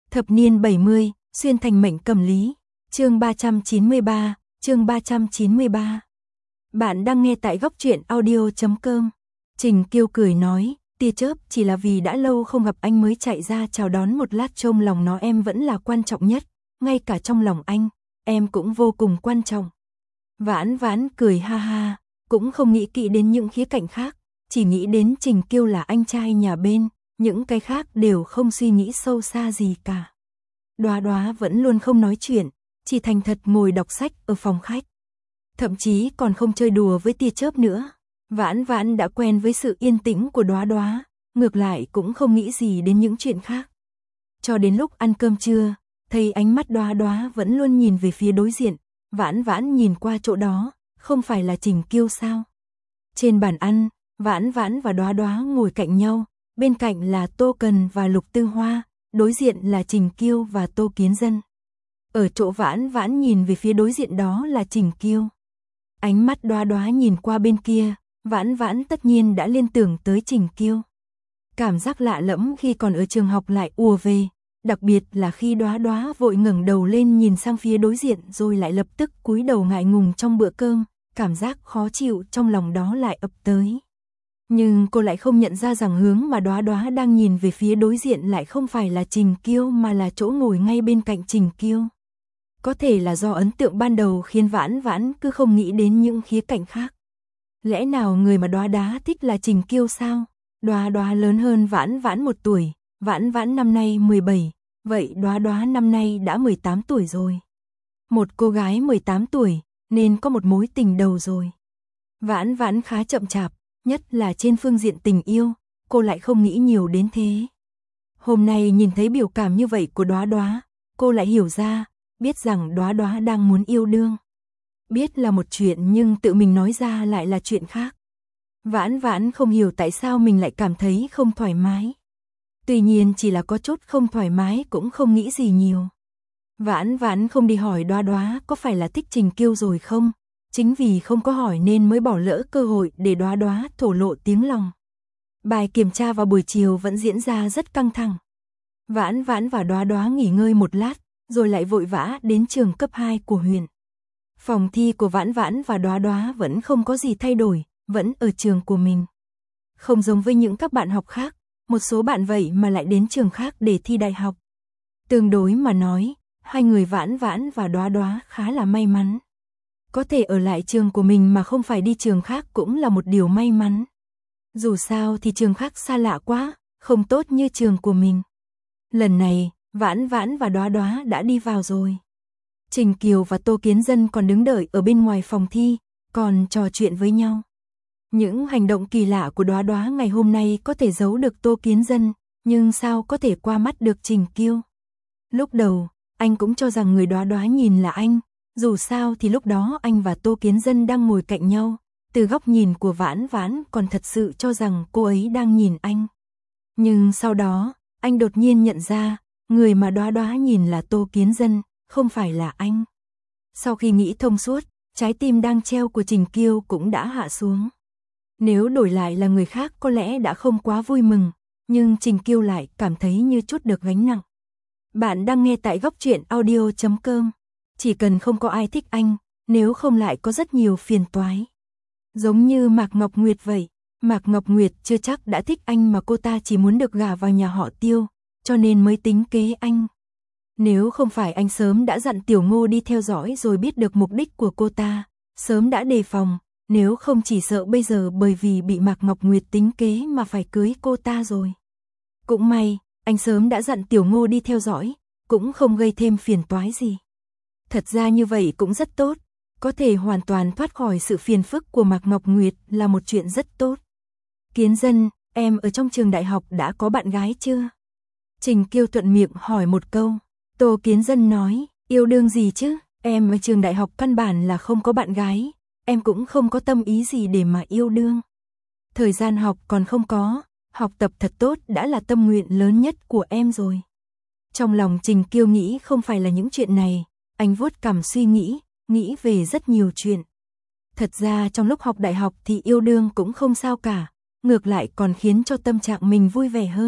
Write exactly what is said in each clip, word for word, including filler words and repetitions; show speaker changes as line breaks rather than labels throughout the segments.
Thập niên bảy mươi, xuyên thành mệnh cầm lý. Chương ba trăm chín mươi ba, chương ba trăm chín mươi ba. Bạn đang nghe tại góc truyện audio chấm com. Trình Kiêu cười nói, tia chớp chỉ là vì đã lâu không gặp anh mới chạy ra chào đón một lát, trong lòng nó em vẫn là quan trọng nhất, ngay cả trong lòng anh, em cũng vô cùng quan trọng. Vãn Vãn cười ha ha, cũng không nghĩ kỹ đến những khía cạnh khác, chỉ nghĩ đến Trình Kiêu là anh trai nhà bên, những cái khác đều không suy nghĩ sâu xa gì cả. Đoá Đoá vẫn luôn không nói chuyện, chỉ thành thật ngồi đọc sách ở phòng khách. Thậm chí còn không chơi đùa với tia chớp nữa. Vãn Vãn đã quen với sự yên tĩnh của Đoá Đoá, ngược lại cũng không nghĩ gì đến những chuyện khác. Cho đến lúc ăn cơm trưa, thấy ánh mắt Đoá Đoá vẫn luôn nhìn về phía đối diện, Vãn Vãn nhìn qua chỗ đó, không phải là Trình Kiêu sao? Trên bàn ăn, Vãn Vãn và Đoá Đoá ngồi cạnh nhau, bên cạnh là Tô Cần và Lục Tư Hoa, đối diện là Trình Kiêu và Tô Kiến Dân. Ở chỗ Vãn Vãn nhìn về phía đối diện đó là Trình Kiêu. Ánh mắt Đoá Đoá nhìn qua bên kia, Vãn Vãn tất nhiên đã liên tưởng tới Trình Kiêu. Cảm giác lạ lẫm khi còn ở trường học lại ùa về, đặc biệt là khi Đoá Đoá vội ngẩng đầu lên nhìn sang phía đối diện rồi lại lập tức cúi đầu ngại ngùng trong bữa cơm, cảm giác khó chịu trong lòng đó lại ập tới. Nhưng cô lại không nhận ra rằng hướng mà Đoá Đoá đang nhìn về phía đối diện lại không phải là Trình Kiêu mà là chỗ ngồi ngay bên cạnh Trình Kiêu. Có thể là do ấn tượng ban đầu khiến Vãn Vãn cứ không nghĩ đến những khía cạnh khác. Lẽ nào người mà Đoá Đoá thích là Trình Kiêu sao? Đoá Đoá lớn hơn Vãn Vãn một tuổi, Vãn Vãn năm nay mười bảy, vậy Đoá Đoá năm nay đã mười tám tuổi rồi. Một cô gái mười tám tuổi, nên có một mối tình đầu rồi. Vãn Vãn khá chậm chạp, nhất là trên phương diện tình yêu, cô lại không nghĩ nhiều đến thế. Hôm nay nhìn thấy biểu cảm như vậy của Đoá Đoá, cô lại hiểu ra, biết rằng Đoá Đoá đang muốn yêu đương. Biết là một chuyện nhưng tự mình nói ra lại là chuyện khác. Vãn Vãn không hiểu tại sao mình lại cảm thấy không thoải mái. Tuy nhiên chỉ là có chút không thoải mái cũng không nghĩ gì nhiều. Vãn Vãn không đi hỏi Đoá Đoá có phải là thích Trình Kiêu rồi không, chính vì không có hỏi nên mới bỏ lỡ cơ hội để Đoá Đoá thổ lộ tiếng lòng. Bài kiểm tra vào buổi chiều vẫn diễn ra rất căng thẳng. Vãn Vãn và Đoá Đoá nghỉ ngơi một lát, rồi lại vội vã đến trường cấp hai của huyện. Phòng thi của Vãn Vãn và Đoá Đoá vẫn không có gì thay đổi, vẫn ở trường của mình. Không giống với những các bạn học khác, một số bạn vậy mà lại đến trường khác để thi đại học. Tương đối mà nói, hai người Vãn Vãn và Đoá Đoá khá là may mắn. Có thể ở lại trường của mình mà không phải đi trường khác cũng là một điều may mắn. Dù sao thì trường khác xa lạ quá, không tốt như trường của mình. Lần này, Vãn Vãn và Đoá Đoá đã đi vào rồi. Trình Kiều và Tô Kiến Dân còn đứng đợi ở bên ngoài phòng thi, còn trò chuyện với nhau. Những hành động kỳ lạ của Đoá Đoá ngày hôm nay có thể giấu được Tô Kiến Dân, nhưng sao có thể qua mắt được Trình Kiêu. Lúc đầu, anh cũng cho rằng người Đoá Đoá nhìn là anh, dù sao thì lúc đó anh và Tô Kiến Dân đang ngồi cạnh nhau, từ góc nhìn của Vãn Vãn còn thật sự cho rằng cô ấy đang nhìn anh. Nhưng sau đó, anh đột nhiên nhận ra, người mà Đoá Đoá nhìn là Tô Kiến Dân, không phải là anh. Sau khi nghĩ thông suốt, trái tim đang treo của Trình Kiêu cũng đã hạ xuống. Nếu đổi lại là người khác có lẽ đã không quá vui mừng, nhưng Trình Kiêu lại cảm thấy như chút được gánh nặng. Bạn đang nghe tại góc truyện audio chấm com. Chỉ cần không có ai thích anh, nếu không lại có rất nhiều phiền toái. Giống như Mạc Ngọc Nguyệt vậy, Mạc Ngọc Nguyệt chưa chắc đã thích anh mà cô ta chỉ muốn được gả vào nhà họ Tiêu, cho nên mới tính kế anh. Nếu không phải anh sớm đã dặn Tiểu Ngô đi theo dõi rồi biết được mục đích của cô ta, sớm đã đề phòng, nếu không chỉ sợ bây giờ bởi vì bị Mạc Ngọc Nguyệt tính kế mà phải cưới cô ta rồi. Cũng may, anh sớm đã dặn Tiểu Ngô đi theo dõi, cũng không gây thêm phiền toái gì. Thật ra như vậy cũng rất tốt, có thể hoàn toàn thoát khỏi sự phiền phức của Mạc Ngọc Nguyệt là một chuyện rất tốt. Kiến Dân, em ở trong trường đại học đã có bạn gái chưa? Trình Kiêu thuận miệng hỏi một câu. Tô Kiến Dân nói, yêu đương gì chứ, em ở trường đại học căn bản là không có bạn gái, em cũng không có tâm ý gì để mà yêu đương. Thời gian học còn không có, học tập thật tốt đã là tâm nguyện lớn nhất của em rồi. Trong lòng Trình Kiêu nghĩ không phải là những chuyện này, anh vuốt cằm suy nghĩ, nghĩ về rất nhiều chuyện. Thật ra trong lúc học đại học thì yêu đương cũng không sao cả, ngược lại còn khiến cho tâm trạng mình vui vẻ hơn,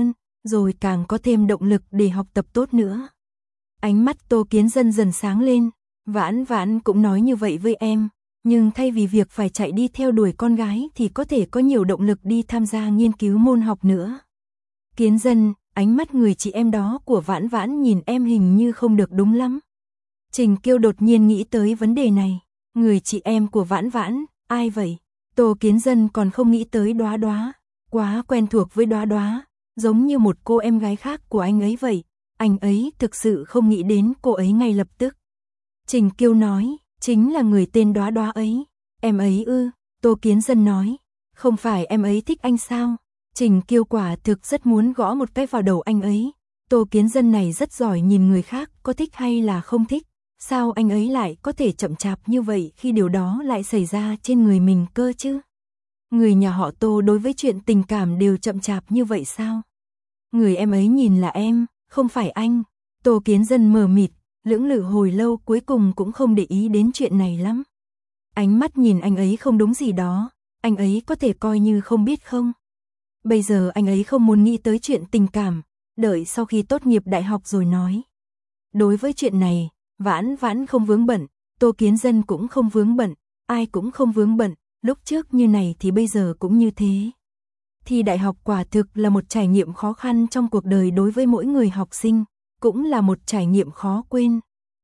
rồi càng có thêm động lực để học tập tốt nữa. Ánh mắt Tô Kiến Dân dần sáng lên, Vãn Vãn cũng nói như vậy với em, nhưng thay vì việc phải chạy đi theo đuổi con gái thì có thể có nhiều động lực đi tham gia nghiên cứu môn học nữa. Kiến Dân, ánh mắt người chị em đó của Vãn Vãn nhìn em hình như không được đúng lắm. Trình Kiêu đột nhiên nghĩ tới vấn đề này, người chị em của Vãn Vãn, ai vậy? Tô Kiến Dân còn không nghĩ tới Đóa Đóa, quá quen thuộc với Đóa Đóa, giống như một cô em gái khác của anh ấy vậy, anh ấy thực sự không nghĩ đến cô ấy ngay lập tức. Trình Kiêu nói, chính là người tên Đóa Đóa ấy. Em ấy ư? Tô Kiến Dân nói, không phải em ấy thích anh sao? Trình Kiêu quả thực rất muốn gõ một cái vào đầu anh ấy. Tô Kiến Dân này rất giỏi nhìn người khác có thích hay là không thích. Sao anh ấy lại có thể chậm chạp như vậy khi điều đó lại xảy ra trên người mình cơ chứ? Người nhà họ Tô đối với chuyện tình cảm đều chậm chạp như vậy sao? Người em ấy nhìn là em, không phải anh. Tô Kiến Dân mờ mịt, lưỡng lự hồi lâu cuối cùng cũng không để ý đến chuyện này lắm. Ánh mắt nhìn anh ấy không đúng gì đó, anh ấy có thể coi như không biết không? Bây giờ anh ấy không muốn nghĩ tới chuyện tình cảm, đợi sau khi tốt nghiệp đại học rồi nói. Đối với chuyện này, Vãn Vãn không vướng bận, Tô Kiến Dân cũng không vướng bận, ai cũng không vướng bận, lúc trước như này thì bây giờ cũng như thế. Thi đại học quả thực là một trải nghiệm khó khăn trong cuộc đời đối với mỗi người học sinh, cũng là một trải nghiệm khó quên.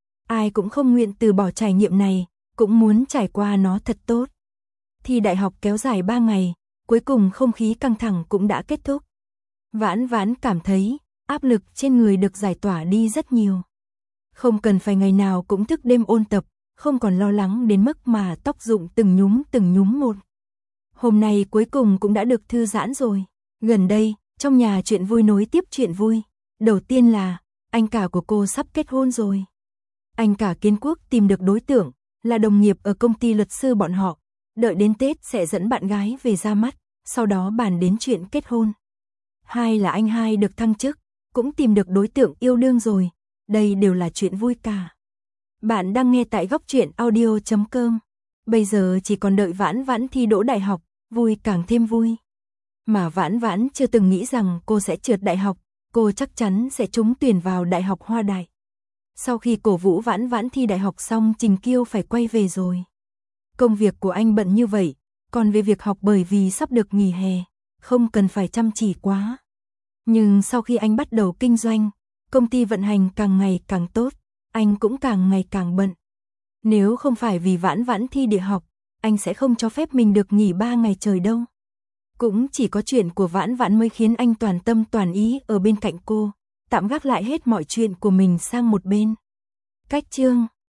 Ai cũng không nguyện từ bỏ trải nghiệm này, cũng muốn trải qua nó thật tốt. Thi đại học kéo dài ba ngày, cuối cùng không khí căng thẳng cũng đã kết thúc. Vãn Vãn cảm thấy áp lực trên người được giải tỏa đi rất nhiều. Không cần phải ngày nào cũng thức đêm ôn tập, không còn lo lắng đến mức mà tóc rụng từng nhúm từng nhúm một. Hôm nay cuối cùng cũng đã được thư giãn rồi. Gần đây, trong nhà chuyện vui nối tiếp chuyện vui. Đầu tiên là, anh cả của cô sắp kết hôn rồi. Anh cả Kiến Quốc tìm được đối tượng, là đồng nghiệp ở công ty luật sư bọn họ. Đợi đến Tết sẽ dẫn bạn gái về ra mắt, sau đó bàn đến chuyện kết hôn. Hai là anh hai được thăng chức, cũng tìm được đối tượng yêu đương rồi. Đây đều là chuyện vui cả. Bạn đang nghe tại góc truyện audio chấm com. Bây giờ chỉ còn đợi Vãn Vãn thi đỗ đại học, vui càng thêm vui. Mà Vãn Vãn chưa từng nghĩ rằng cô sẽ trượt đại học, cô chắc chắn sẽ trúng tuyển vào Đại học Hoa Đại. Sau khi cổ vũ Vãn Vãn thi đại học xong, Trình Kiêu phải quay về rồi. Công việc của anh bận như vậy, còn về việc học bởi vì sắp được nghỉ hè, không cần phải chăm chỉ quá. Nhưng sau khi anh bắt đầu kinh doanh, công ty vận hành càng ngày càng tốt, anh cũng càng ngày càng bận. Nếu không phải vì Vãn Vãn thi đại học, anh sẽ không cho phép mình được nghỉ ba ngày trời đâu. Cũng chỉ có chuyện của Vãn Vãn mới khiến anh toàn tâm toàn ý ở bên cạnh cô, tạm gác lại hết mọi chuyện của mình sang một bên. Cách chương